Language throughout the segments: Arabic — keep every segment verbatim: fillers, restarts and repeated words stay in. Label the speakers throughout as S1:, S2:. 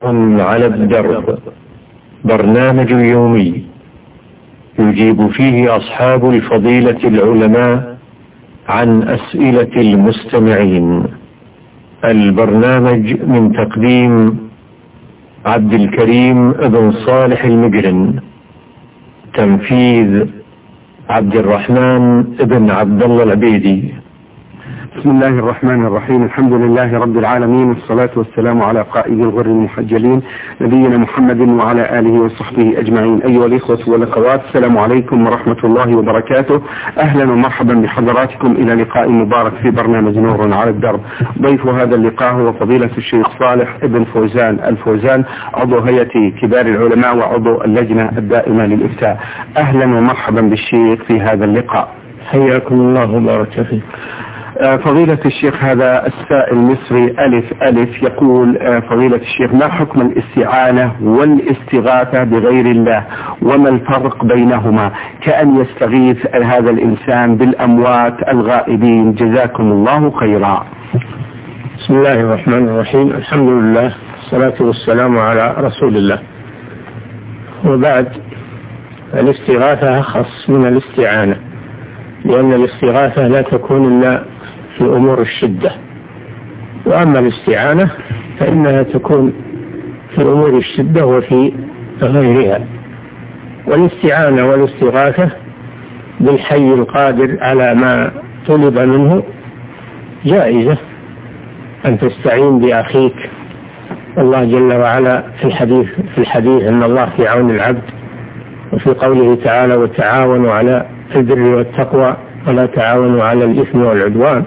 S1: على الدرب، برنامج يومي يجيب فيه أصحاب الفضيلة العلماء عن أسئلة المستمعين. البرنامج من تقديم عبد الكريم بن صالح المجرن، تنفيذ عبد الرحمن بن عبد الله العبيدي.
S2: بسم الله الرحمن الرحيم. الحمد لله رب العالمين، والصلاة والسلام على قائد الغر المحجلين نبينا محمد وعلى آله وصحبه أجمعين. أيها الإخوة والأخوات، السلام عليكم ورحمة الله وبركاته. أهلا ومرحبا بحضراتكم إلى لقاء مبارك في برنامج نور على الدرب. ضيف هذا اللقاء هو فضيلة الشيخ صالح ابن فوزان الفوزان، عضو هيئة كبار العلماء وعضو اللجنة الدائمة للإفتاء. أهلا ومرحبا بالشيخ في هذا اللقاء.
S1: حياكم الله وبارك فيك.
S2: فضيلة الشيخ، هذا السائل المصري ألف ألف يقول: فضيلة الشيخ، ما حكم الاستعانة والاستغاثة بغير الله، وما الفرق بينهما، كأن يستغيث هذا الإنسان بالأموات الغائبين؟ جزاكم الله خيرا.
S1: بسم الله الرحمن الرحيم. الحمد لله، الصلاة والسلام على رسول الله، وبعد. الاستغاثة أخص من الاستعانة، لأن الاستغاثة لا تكون إلا في أمور الشدة، وأما الاستعانة فإنها تكون في أمور الشدة وفي غيرها. والاستعانة والاستغاثة بالحي القادر على ما طلب منه جائزة، أن تستعين بأخيك. الله جل وعلا في الحديث في الحديث أن الله في عون العبد، وفي قوله تعالى: وتعاونوا على البر والتقوى ولا تعاونوا على الإثم والعدوان.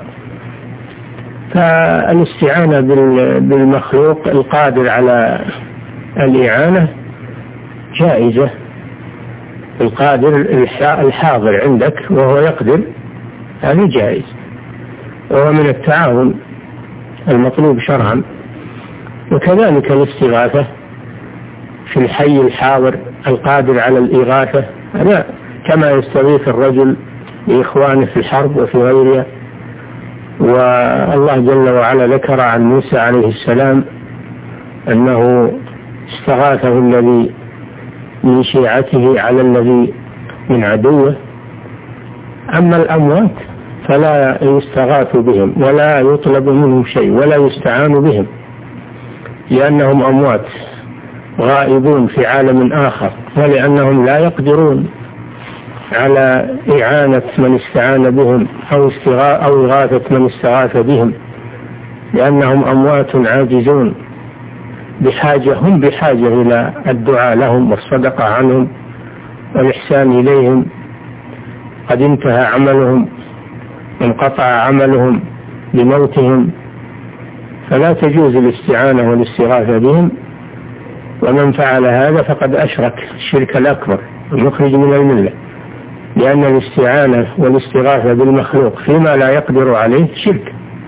S1: فالاستعانة بالمخلوق القادر على الإعانة جائزة، القادر الحاضر عندك وهو يقدر، هذا جائز، وهو من التعاون المطلوب شرعا. وكذلك الاستغاثة في الحي الحاضر القادر على الإغاثة، هذا كما يستغيث الرجل بإخوانه في الحرب وفي غيرها. والله جل وعلا ذكر عن موسى عليه السلام أنه استغاثه الذي من شيعته على الذي من عدوه. أما الأموات فلا يستغاث بهم ولا يطلب منهم شيء ولا يستعان بهم، لأنهم أموات غائبون في عالم آخر، ولأنهم لا يقدرون على إعانة من استعان بهم أو أو إغاثة من استغاث بهم، لأنهم أموات عاجزون، بحاجة هم بحاجة إلى الدعاء لهم والصدقة عنهم والإحسان إليهم. قد انتهى عملهم وانقطع عملهم بموتهم، فلا تجوز الاستعانة والاستغاثة بهم. ومن فعل هذا فقد أشرك الشرك الأكبر المخرج من الملة، لأن الاستعانة والاستغاثة بالمخلوق فيما لا يقدر عليه شرك.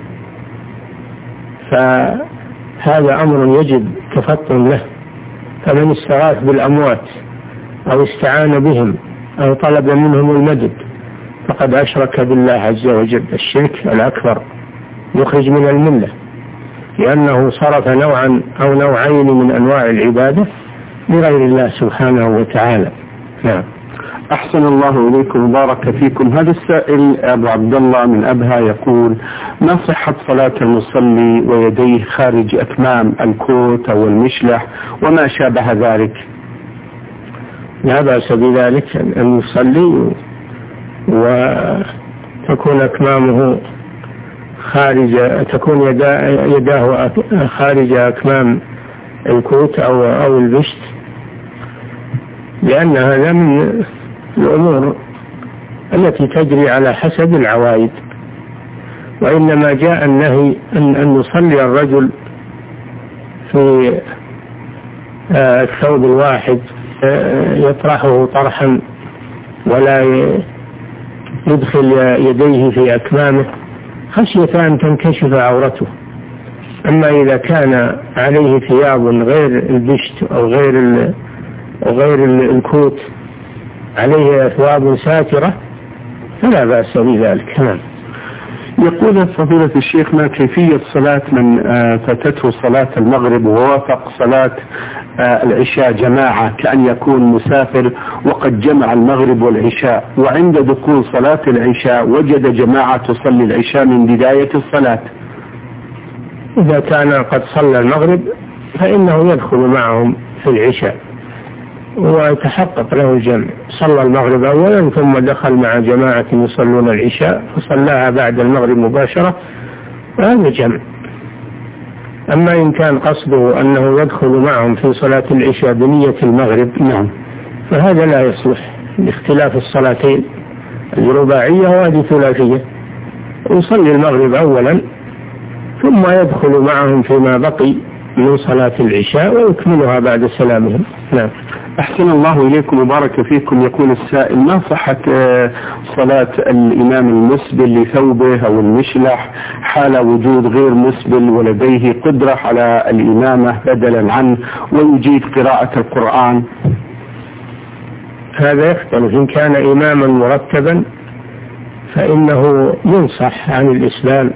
S1: فهذا أمر يجب تفطن له. فمن استغاث بالأموات أو استعان بهم أو طلب منهم المدد فقد أشرك بالله عز وجل الشرك الأكبر يخرج من الملة، لأنه صرف نوعا أو نوعين من أنواع العبادة لغير الله سبحانه وتعالى. نعم.
S2: أحسن الله إليكم وبارك فيكم. هذا السائل أبو عبد الله من أبها يقول: ما صحة صلاة المصلي ويديه خارج أكمام الكوت أو المشلح وما شابه ذلك؟
S1: لا بأس بذلك، أن يصلي وتكون أكمامه خارج، تكون يداه خارج أكمام الكوت أو أو البشت، لأن هذا من الأمور التي تجري على حسب العوائد. وإنما جاء النهي أن, أن يصلي الرجل في الثوب الواحد يطرحه طرحا ولا يدخل يديه في أكمامه خشية أن تنكشف عورته. أما إذا كان عليه ثياب غير البشت أو غير أو غير الكوت، عليه ثواب ساترة، فلا بأس بذلك. نعم.
S2: يقول فضيلة الشيخ: ما كيفية صلاة من فاتته صلاة المغرب ووافق صلاة العشاء جماعة، كأن يكون مسافر وقد جمع المغرب والعشاء، وعند دخول صلاة العشاء وجد جماعة تصلي العشاء من بداية الصلاة؟
S1: إذا كان قد صلى المغرب فإنه يدخل معهم في العشاء ويتحقق له الجمع. صلى المغرب أولا ثم دخل مع جماعة يصلون العشاء فصلاها بعد المغرب مباشرة، فهذا جمع. أما إن كان قصده أنه يدخل معهم في صلاة العشاء بنية المغرب نعم فهذا لا يصلح لاختلاف الصلاتين، الرباعية وهذه ثلاثية. يصلي المغرب أولا ثم يدخل معهم فيما بقي من صلاة العشاء ويكملها بعد سلامهم. نعم.
S2: أحسن الله إليكم وبارك فيكم. يقول السائل: ما صحة صلاة الإمام المسبل لثوبه أو المشلح حال وجود غير مسبل ولديه قدرة على الإمامة بدلا عنه ويجيد قراءة القرآن؟
S1: هذا يختلف. إن كان إماما مرتبا فإنه ينصح عن الإسلام،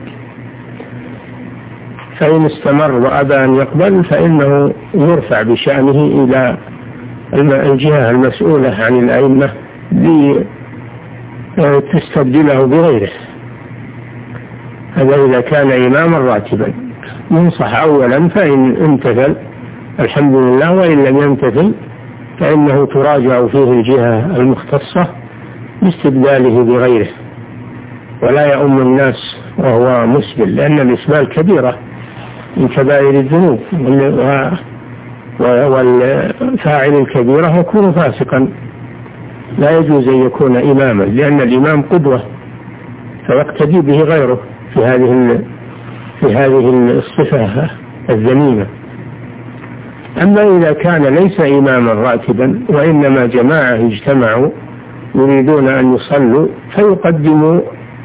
S1: فإن استمر وأبى أن يقبل فإنه يرفع بشأنه إلى الجهة المسؤولة عن الأئمة لتستبدله بغيره. هذا إذا كان إماما راتبا ينصح أولا، فإن امتثل الحمد لله، وإن لم يمتثل فإنه تراجع فيه الجهة المختصة باستبداله بغيره، ولا يؤم الناس وهو مسبل، لأن الإسبال كبيرة من كبائر الذنوب، والفاعل الكبيرة يكون فاسقا، لا يجوز أن يكون إماما، لأن الإمام قدوة فيقتدي به غيره في هذه في هذه الصفة الذميمة. أما إذا كان ليس إماما راتبا وإنما جماعة اجتمعوا يريدون أن يصلوا فيقدموا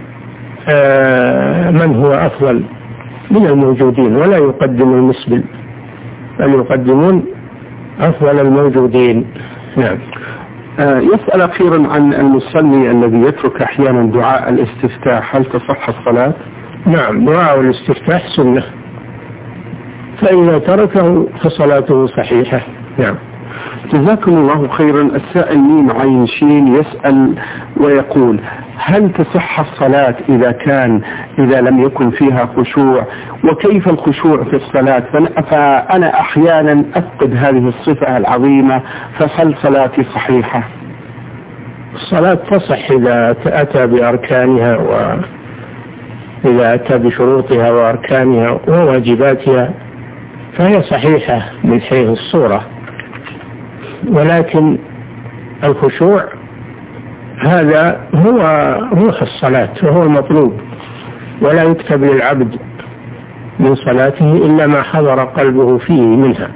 S1: من هو أفضل من الموجودين ولا يقدم المسبل، بل يقدمون أفضل الموجودين. نعم.
S2: آه يسأل أخيرا عن المصلي الذي يترك أحيانا دعاء الاستفتاح، هل تصح الصلاة؟
S1: نعم، دعاء الاستفتاح سنة، فإذا تركه فصلاته صحيحة. نعم.
S2: جزاكم الله خيرا. السائل ميم عين شين يسأل ويقول: هل تصح الصلاة إذا كان إذا لم يكن فيها خشوع؟ وكيف الخشوع في الصلاة؟ فأنا أحيانا أفقد هذه الصفة العظيمة، فهل صلاتي صحيحة؟
S1: الصلاة تصح إذا أتى بأركانها، وإذا أتى بشروطها وأركانها وواجباتها فهي صحيحة من حيث الصورة، ولكن الخشوع هذا هو روح الصلاة وهو المطلوب، ولا يكتب للعبد من صلاته إلا ما حضر قلبه فيه منها،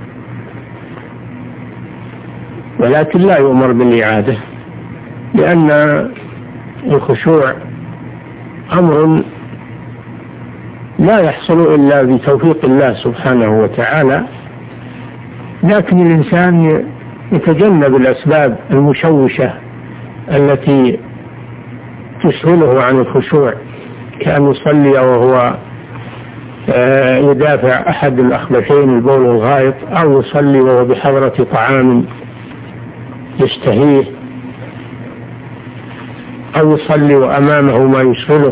S1: ولكن لا يؤمر بالإعادة، لأن الخشوع أمر لا يحصل إلا بتوفيق الله سبحانه وتعالى، لكن الإنسان يتجنب الأسباب المشوشة التي تشغله عن الخشوع، كأن يصلي وهو يدافع أحد الأخبثين البول والغائط، أو يصلي وهو بحضرة طعام يشتهيه، أو يصلي وأمامه ما يشغله،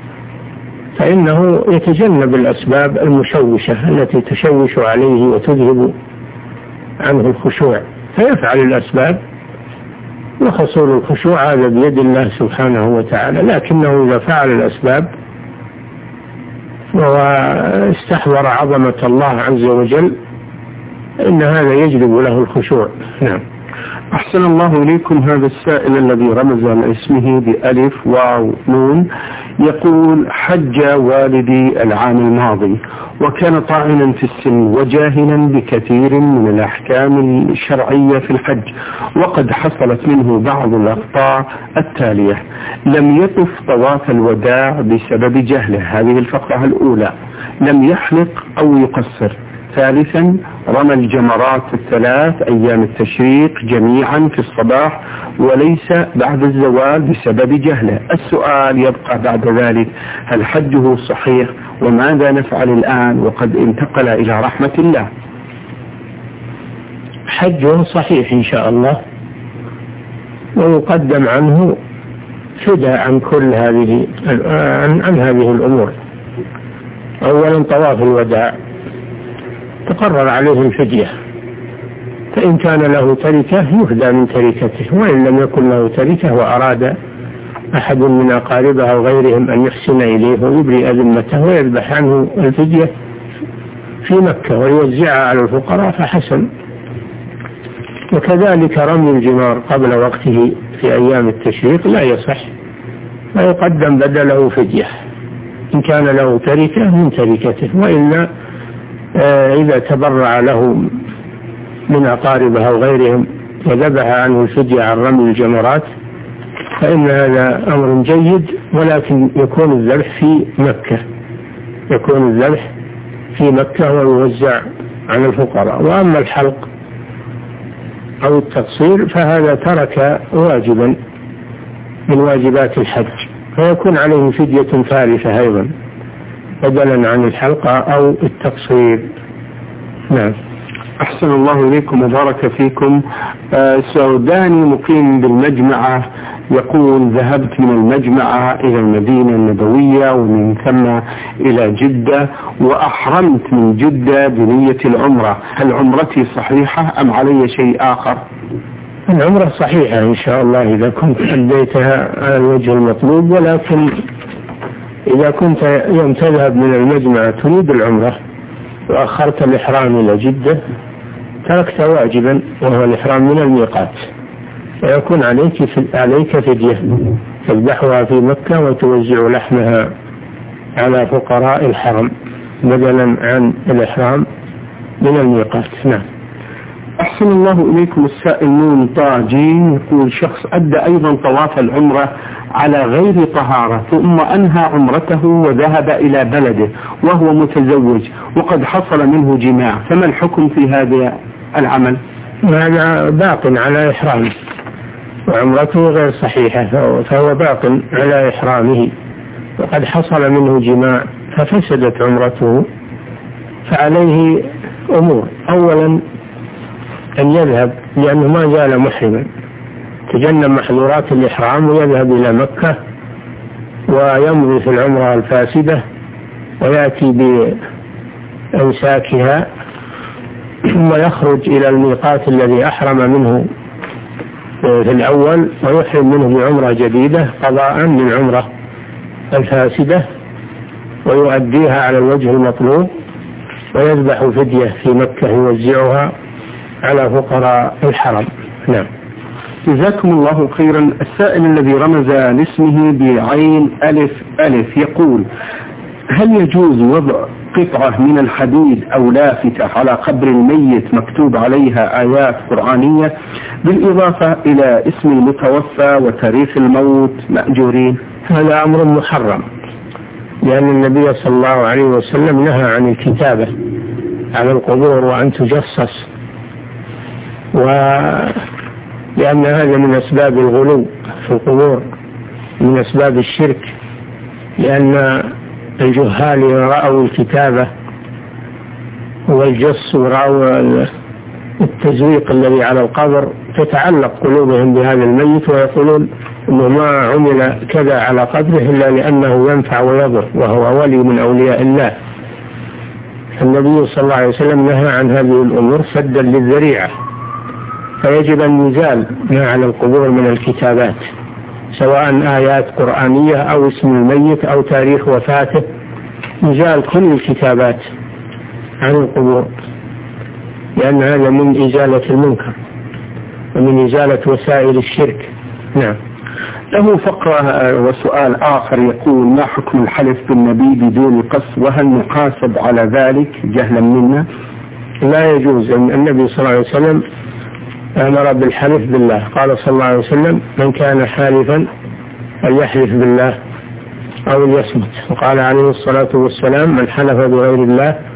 S1: فإنه يتجنب الأسباب المشوشة التي تشوش عليه وتذهب عنه الخشوع، فيفعل الأسباب، وحصول الخشوع هذا بيد الله سبحانه وتعالى. لكنه إذا فعل الأسباب واستحضر عظمة الله عز وجل إن هذا يجلب له الخشوع. نعم.
S2: أحسن الله إليكم. هذا السائل الذي رمز عن اسمه بألف واو نون يقول: حج والدي العام الماضي وكان طاعنا في السن وجاهلا بكثير من الأحكام الشرعية في الحج، وقد حصلت منه بعض الأخطاء التالية: لم يطف طواف الوداع بسبب جهله، هذه الفقرة الأولى. لم يحلق أو يقصر، ثالثا رمى الجمرات الثلاث أيام التشريق جميعا في الصباح وليس بعد الزوال بسبب جهله. السؤال يبقى بعد ذلك: هل حجه صحيح؟ وماذا نفعل الآن وقد انتقل إلى رحمة الله؟
S1: حجه صحيح إن شاء الله، ويقدم عنه فداء عن كل هذه عن, عن هذه الأمور. أولا طواف الوداع تقرر عليه الفدية، فإن كان له تركة يهدى من تركته، وإن لم يكن له تركة وأراد أحد من أقاربه أو غيرهم أن يحسن إليه ويبرئ ذمته ويذبح عنه الفدية في مكة ويوزعها على الفقراء فحسن. وكذلك رمي الجمار قبل وقته في أيام التشريق لا يصح، فيقدم بدله فدية إن كان له تركة من تركته، وإلا إذا تبرع له من أقاربه أو غيرهم وذبح عنه الفدية عن رمي الجمرات فإن هذا أمر جيد، ولكن يكون الذبح في مكة يكون الذبح في مكة ويوزع على الفقراء. وأما الحلق أو التقصير فهذا ترك واجبا من واجبات الحج، فيكون عليه فدية ثالثة أيضا بدلا عن الحلقة أو التقصير. نعم.
S2: أحسن الله إليكم وبارك فيكم. آه سوداني مقيم بالمجمعة يقول: ذهبت من المجمعة إلى المدينة النبوية ومن ثم إلى جدة، وأحرمت من جدة بنية العمرة، هل عمرتي صحيحة أم علي شيء آخر؟
S1: العمرة صحيحة إن شاء الله إذا كنت أديتها على الوجه المطلوب، ولكن إذا كنت يوم تذهب من المجمعة تريد العمرة وأخرت الإحرام إلى جدة تركت واجبا وهو الإحرام من الميقات، فيكون عليك عليك فدية تذبحها في مكة وتوزع لحمها على فقراء الحرم بدلا عن الإحرام من الميقات. نعم.
S2: أحسن الله إليكم. السائل نون طاجي يقول: شخص أدى أيضا طواف العمرة على غير طهارة ثم أنهى عمرته وذهب إلى بلده وهو متزوج وقد حصل منه جماع، فما الحكم في هذا العمل؟
S1: هذا باق على إحرامه وعمرته غير صحيحة، فهو باق على إحرامه وقد حصل منه جماع ففسدت عمرته، فعليه أمور: أولا أن يذهب لأنه ما زال محرما، تجنب محظورات الإحرام ويذهب إلى مكة ويمضي في العمرة الفاسدة ويأتي بأنساكها ثم يخرج إلى الميقات الذي أحرم منه في الأول ويحرم منه بعمرة جديدة قضاء للعمرة الفاسدة ويؤديها على الوجه المطلوب ويذبح فدية في مكة يوزعها على فقراء الحرم. نعم.
S2: جزاكم الله خيرا. السائل الذي رمز لاسمه بعين ألف ألف يقول: هل يجوز وضع قطعة من الحديد أو لافتة على قبر الميت مكتوب عليها آيات قرآنية بالإضافة إلى اسم المتوفى وتاريخ الموت مأجورين؟
S1: هذا أمر محرم، لأن النبي صلى الله عليه وسلم نهى عن الكتابة على القبور وأن تجصص، ولأن هذا من أسباب الغلو في القبور، من أسباب الشرك، لأن الجهال رأوا الكتابة والجص ورأوا التزويق الذي على القبر تتعلق قلوبهم بهذا الميت ويقولون إنه ما عمل كذا على قبره إلا لأنه ينفع ويضر وهو ولي من أولياء الله. النبي صلى الله عليه وسلم نهى عن هذه الأمور سدا للذريعة، فيجب أن يزال ما على القبور من الكتابات سواء آيات قرآنية أو اسم الميت أو تاريخ وفاته، يزال كل الكتابات عن القبور، لأن هذا من إزالة المنكر ومن إزالة وسائل الشرك. نعم.
S2: له فقرة وسؤال آخر يقول: ما حكم الحلف بالنبي بدون قصد، وهل نحاسب على ذلك جهلا منا؟
S1: لا يجوز. النبي صلى الله عليه وسلم أمر بالحلف بالله، قال صلى الله عليه وسلم: من كان حالفا فليحلف بالله أو ليصمت، وقال عليه الصلاة والسلام: من حلف بغير الله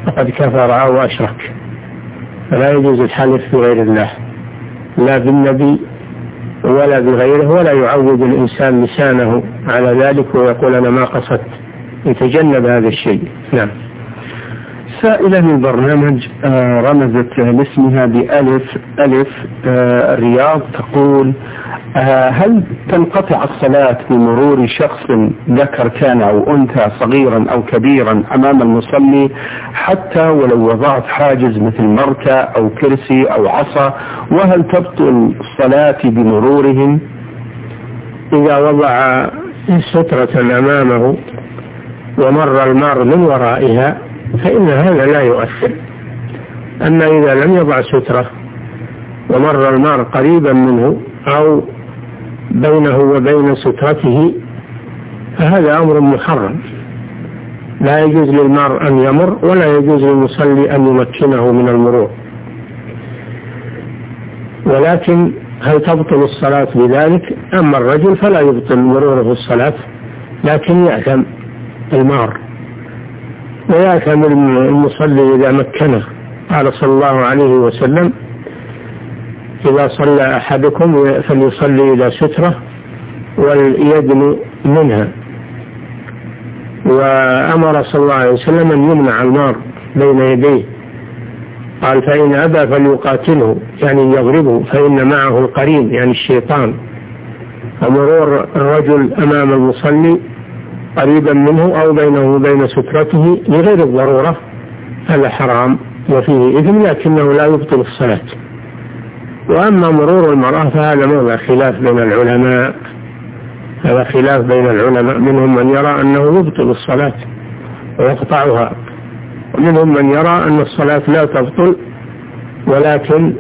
S1: فقد كفر أو أشرك. فلا يجوز الحلف بغير الله، لا بالنبي ولا بغيره، ولا يعود الإنسان لسانه على ذلك ويقول أنا ما قصدت، يتجنب هذا الشيء. نعم.
S2: سائلة من البرنامج رمزت لاسمها بألف ألف الرياض، تقول هل تنقطع الصلاة بمرور شخص ذكر كان أو أنثى صغيرا أو كبيرا أمام المصلي حتى ولو وضعت حاجز مثل مركة أو كرسي أو عصا، وهل تبطل الصلاة بمرورهم؟
S1: إذا وضع سترة أمامه ومر المار من ورائها فإن هذا لا يؤثر. أما إذا لم يضع سترة ومر المار قريبا منه أو بينه وبين سترته فهذا أمر محرم، لا يجوز للمار أن يمر، ولا يجوز للمصلي أن يمكنه من المرور. ولكن هل تبطل الصلاة بذلك؟ أما الرجل فلا يبطل مروره في الصلاة، لكن يأثم المار ويأثم المصلي إذا مكنه. قال صلى الله عليه وسلم إذا صلى أحدكم فليصلي إلى سترة وليدن منها. وأمر صلى الله عليه وسلم أن يمنع المار بين يديه، قال فإن أبى فليقاتله، يعني يضربه، فإن معه القرين يعني الشيطان. ومرور الرجل أمام المصلي قريبا منه أو بينه وبين سترته لغير الضرورة هذا حرام وفيه إثم، لكنه لا يبطل الصلاة. وأما مرور المرأة فهذا موضع خلاف بين العلماء، هذا خلاف بين العلماء، منهم من يرى أنه يبطل الصلاة ويقطعها، ومنهم من يرى أن الصلاة لا تبطل ولكن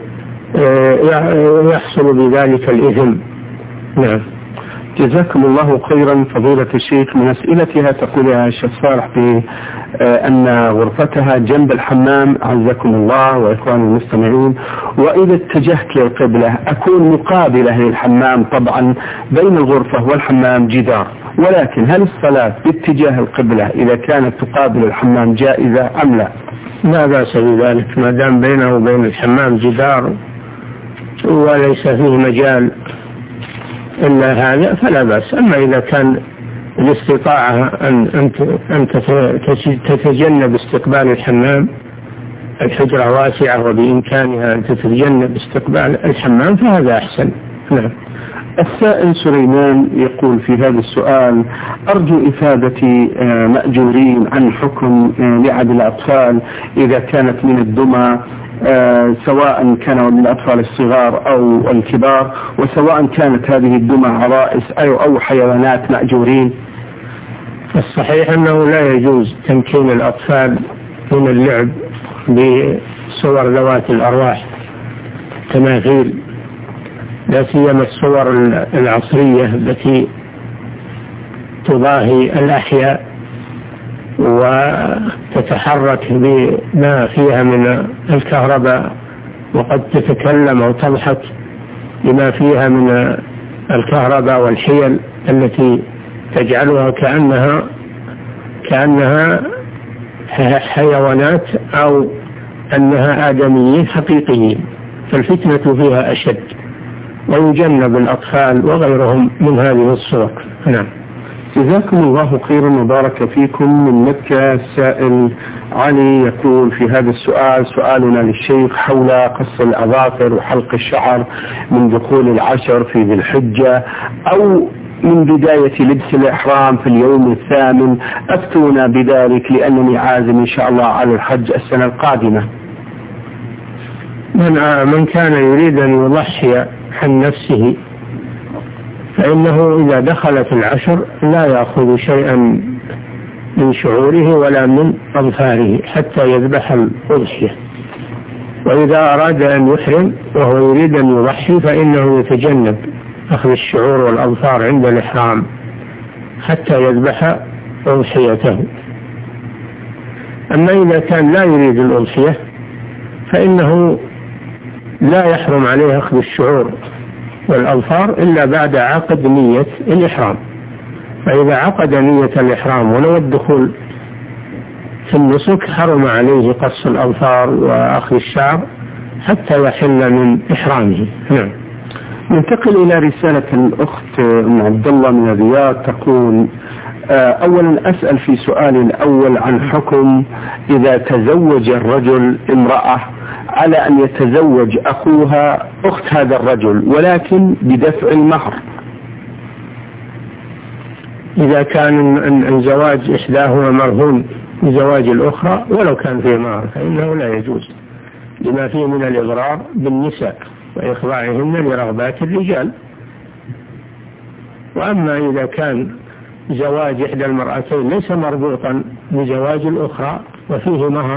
S1: يحصل بذلك الإثم. نعم.
S2: جزاكم الله خيرا فضيلة الشيخ. من أسئلتها تقول يا شيخ صالح بأن غرفتها جنب الحمام عزكم الله وإخوان المستمعين، وإذا اتجهت للقبلة أكون مقابلة للحمام، طبعا بين الغرفة والحمام جدار، ولكن هل الصلاة باتجاه القبلة إذا كانت تقابل الحمام جائزة أم لا؟
S1: لا بأس بذلك ما دام بينه وبين الحمام جدار وليس فيه مجال إلا هذا فلا بأس. أما إذا كان الاستطاعة أن أن تتجنب استقبال الحمام، الحجرة واسعة وبإمكانها أن تتجنب استقبال الحمام فهذا أحسن. نعم.
S2: السائل سليمان يقول في هذا السؤال أرجو إفادة مأجورين عن حكم لعب الأطفال إذا كانت من الدمى، آه سواء كانوا من الأطفال الصغار أو الكبار، وسواء كانت هذه الدمى عرائس أو, أو حيوانات مأجورين.
S1: الصحيح أنه لا يجوز تمكين الأطفال من اللعب بصور ذوات الأرواح تماثيل، لا سيما الصور العصرية التي تضاهي الأحياء وتتحرك بما فيها من الكهرباء وقد تتكلم أو تضحك بما فيها من الكهرباء والحيل التي تجعلها كأنها كأنها حيوانات أو أنها آدميين حقيقيين، فالفتنة فيها أشد، ويجنب الأطفال وغيرهم من هذه الصور. نعم.
S2: جزاكم الله خيرا وبارك فيكم. من مكة السائل علي يقول في هذا السؤال سؤالنا للشيخ حول قص الأظافر وحلق الشعر من دخول العشر في ذي الحجة أو من بداية لبس الإحرام في اليوم الثامن، أفتونا بذلك لأنني عازم إن شاء الله على الحج السنة القادمة.
S1: من, من كان يريد أن يضحي عن نفسه فإنه إذا دخلت العشر لا يأخذ شيئا من شعوره ولا من أظفاره حتى يذبح الأضحية. وإذا أراد أن يحرم وهو يريد أن يضحي فإنه يتجنب أخذ الشعور والأظفار عند الإحرام حتى يذبح أضحيته. أما إذا كان لا يريد الأضحية فإنه لا يحرم عليه أخذ الشعور والأظفار إلا بعد عقد نية الإحرام. فإذا عقد نية الإحرام ولو الدخول في النسك حرم عليه قص الأظفار وأخذ الشعر حتى يحل من إحرامه. نعم.
S2: ننتقل إلى رسالة الأخت أم عبد الله من الرياض تقول: أولا أسأل في سؤال الأول عن حكم إذا تزوج الرجل امرأة على أن يتزوج أخوها أخت هذا الرجل ولكن بدفع المهر.
S1: إذا كان الزواج إحداهما مرهون بزواج الأخرى ولو كان فيه مهر فإنه لا يجوز لما فيه من الإضرار بالنساء وإخضاعهن لرغبات الرجال. وأما إذا كان زواج إحدى المرأتين ليس مربوطا بزواج الأخرى وفيه مهر،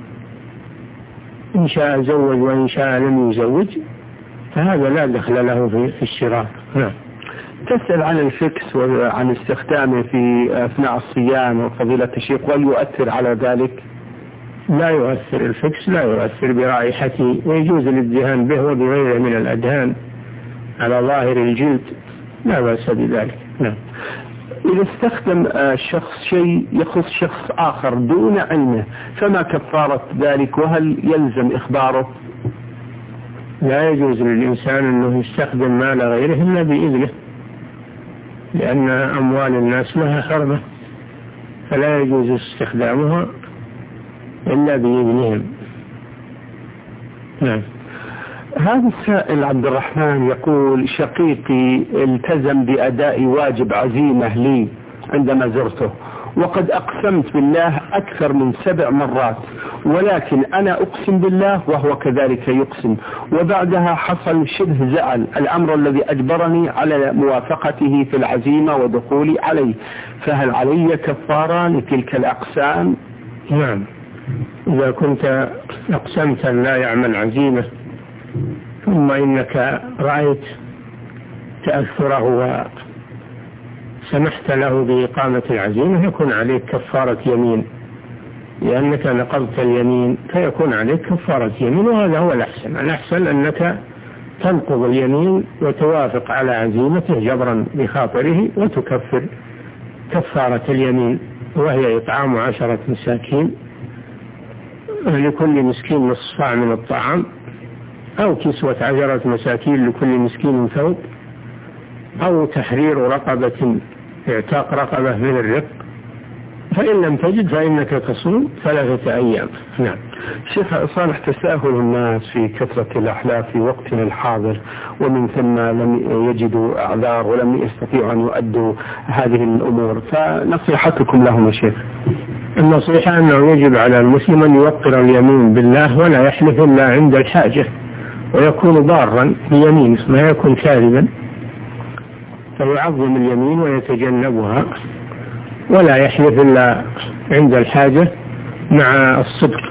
S1: إن شاء زوج وإن شاء لم يزوج، فهذا لا دخل له في الشراء. نعم.
S2: تسأل عن الفكس وعن استخدامه في أثناء الصيام وفضيلة الشيخ، وهل يؤثر على ذلك؟
S1: لا يؤثر الفكس، لا يؤثر برائحته، ويجوز الادهان به وبغيره من الأدهان على ظاهر الجلد، لا بأس بذلك. نعم.
S2: إذا استخدم الشخص شيء يخص شخص آخر دون علمه فما كفارة ذلك، وهل يلزم إخباره؟
S1: لا يجوز للإنسان أنه يستخدم مال غيره إلا بإذنه، لأن أموال الناس لها حرمة، فلا يجوز استخدامها إلا بإذنهم. نعم.
S2: هذا السائل عبد الرحمن يقول: شقيقي التزم بأداء واجب عزيمة لي عندما زرته، وقد أقسمت بالله أكثر من سبع مرات، ولكن أنا أقسم بالله وهو كذلك يقسم، وبعدها حصل شبه زعل، الأمر الذي أجبرني على موافقته في العزيمة ودخولي عليه، فهل علي كفارة لتلك الأقسام؟
S1: نعم. إذا كنت أقسمت أن لا يعمل عزيمة ثم إنك رأيت تأثره وسمحت له بإقامة العزيمة يكون عليك كفارة يمين، لأنك نقضت اليمين فيكون عليك كفارة يمين، وهذا هو الأحسن. الأحسن أنك تنقض اليمين وتوافق على عزيمته جبرا بخاطره وتكفر كفارة اليمين، وهي إطعام عشرة مساكين لكل مسكين نصف صاع من الطعام، أو كسوة عشرة مساكين لكل مسكين ثوب، أو تحرير رقبة اعتاق رقبة من الرق، فإن لم تجد فإنك تصوم ثلاثة أيام. نعم.
S2: شيخ صالح، تساهل الناس في كثرة الأحلاف في وقتنا الحاضر، ومن ثم لم يجدوا أعذار ولم يستطيعوا أن يؤدوا هذه الأمور، فنصيحتكم لهم يا شيخ؟
S1: النصيحة أنه يجب على المسلم أن يوقر اليمين بالله ولا يحلف إلا عند الحاجة، ويكون ضارا بيمينه ما يكون كاذبا، فيعظم اليمين ويتجنبها، ولا يحلف إلا عند الحاجة مع الصدق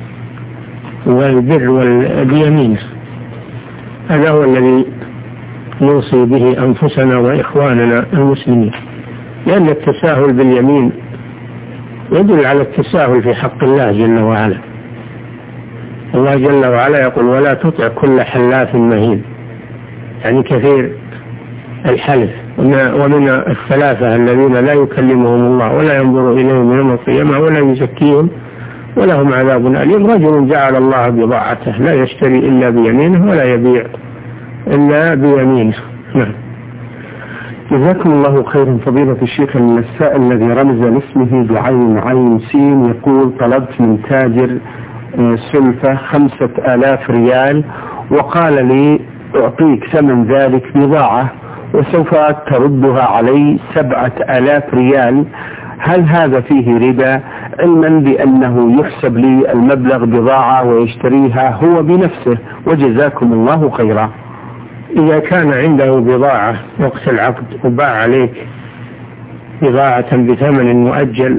S1: والبر واليمين. هذا هو الذي نوصي به أنفسنا وإخواننا المسلمين، لأن التساهل باليمين يدل على التساهل في حق الله جل وعلا. الله جل وعلا يقول: ولا تطع كل حلاف مهين، يعني كثير الحلف. ومن الثلاثة الذين لا يكلمهم الله ولا ينظر إليهم يوم القيامة ولا يزكيهم ولهم عذاب أليم، رجل جعل الله بضاعته لا يشتري إلا بيمينه ولا يبيع إلا بيمينه. نعم.
S2: جزاكم الله خيرا فضيلة الشيخ. من السائل الذي رمز لاسمه بعين عين سين يقول: طلبت من تاجر سلفة خمسة آلاف ريال وقال لي أعطيك ثمن ذلك بضاعة وسوف تردها علي سبعة آلاف ريال، هل هذا فيه ربا، علما بأنه يحسب لي المبلغ بضاعة ويشتريها هو بنفسه، وجزاكم الله خيرا؟
S1: إذا كان عنده بضاعة وقت العقد وباع عليك بضاعة بثمن مؤجل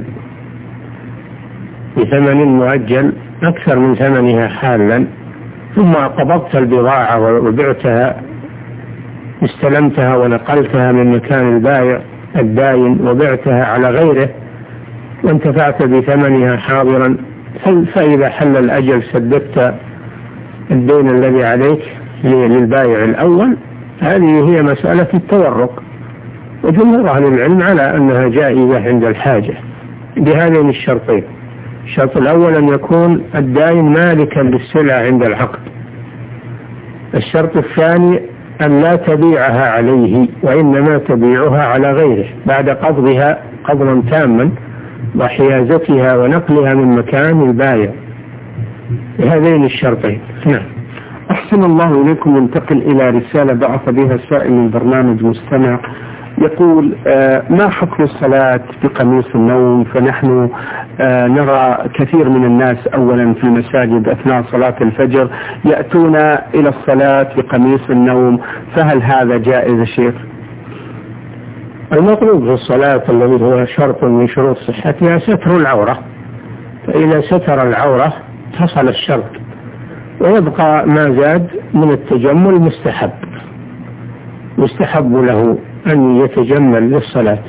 S1: بثمن مؤجل أكثر من ثمنها حالا، ثم قبضت البضاعة وبعتها، استلمتها ونقلتها من مكان البائع الداين وبعتها على غيره وانتفعت بثمنها حاضرا، فإذا حل الأجل سددت الدين الذي عليك للبائع الأول. هذه هي مسألة التورق، وجمهور أهل العلم على أنها جائزة عند الحاجة بهذين الشرطين: الشرط الأول أن يكون الدائن مالكا للسلعة عند العقد. الشرط الثاني أن لا تبيعها عليه، وإنما تبيعها على غيره بعد قبضها قبضا تاما وحيازتها ونقلها من مكان البايع، بهذين الشرطين. نعم.
S2: أحسن الله إليكم. ننتقل إلى رسالة بعث بها سائل من برنامج مستمع يقول آه ما حكم الصلاة بقميص النوم؟ فنحن آه نرى كثير من الناس أولا في المساجد أثناء صلاة الفجر يأتون إلى الصلاة بقميص النوم، فهل هذا جائز شيخ؟
S1: المطلوب في الصلاة الذي هو شرط من شروط صحتها ستر العورة، فإذا ستر العورة حصل الشرط، ويبقى ما زاد من التجمل مستحب، يستحب له أن يتجمل للصلاة.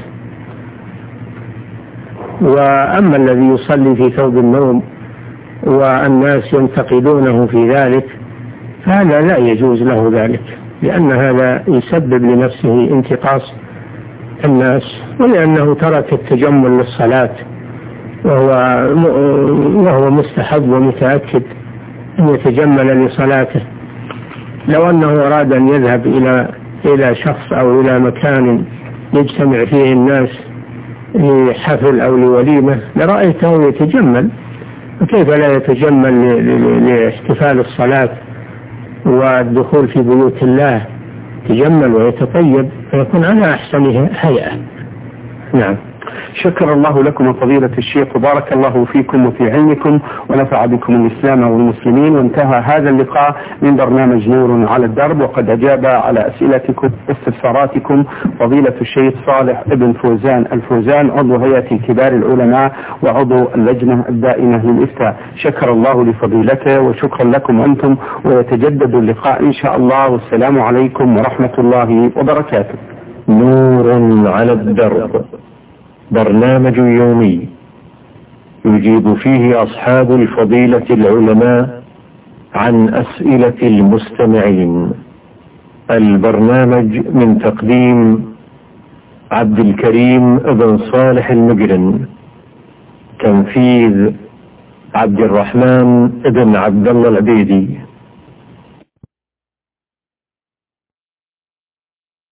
S1: وأما الذي يصلي في ثوب النوم والناس ينتقدونه في ذلك فهذا لا يجوز له ذلك، لأن هذا يسبب لنفسه انتقاص الناس، ولأنه ترك التجمل للصلاة وهو وهو مستحب ومتأكد أن يتجمل لصلاته. لو أنه أراد أن يذهب إلى إلى شخص أو إلى مكان يجتمع فيه الناس لحفل أو لوليمة لرأيته يتجمل، وكيف لا يتجمل لاحتفال الصلاة والدخول في بيوت الله؟ يتجمل ويتطيب ويكون على أحسن هيئة. نعم.
S2: شكر الله لكم فضيلة الشيخ، وبارك الله فيكم وفي علمكم، ونفع بكم الإسلام والمسلمين. وانتهى هذا اللقاء من برنامج نور على الدرب، وقد أجاب على أسئلتكم واستفساراتكم فضيلة الشيخ صالح ابن فوزان الفوزان، عضو هيئة كبار العلماء وعضو اللجنة الدائمة للإفتاء. شكر الله لفضيلته، وشكرا لكم أنتم، ويتجدد اللقاء إن شاء الله، والسلام عليكم ورحمة الله وبركاته.
S3: نور على الدرب، برنامج يومي يجيب فيه أصحاب الفضيلة العلماء عن أسئلة المستمعين. البرنامج من تقديم عبد الكريم بن صالح المجرن، تنفيذ عبد الرحمن بن عبد الله العبيدي.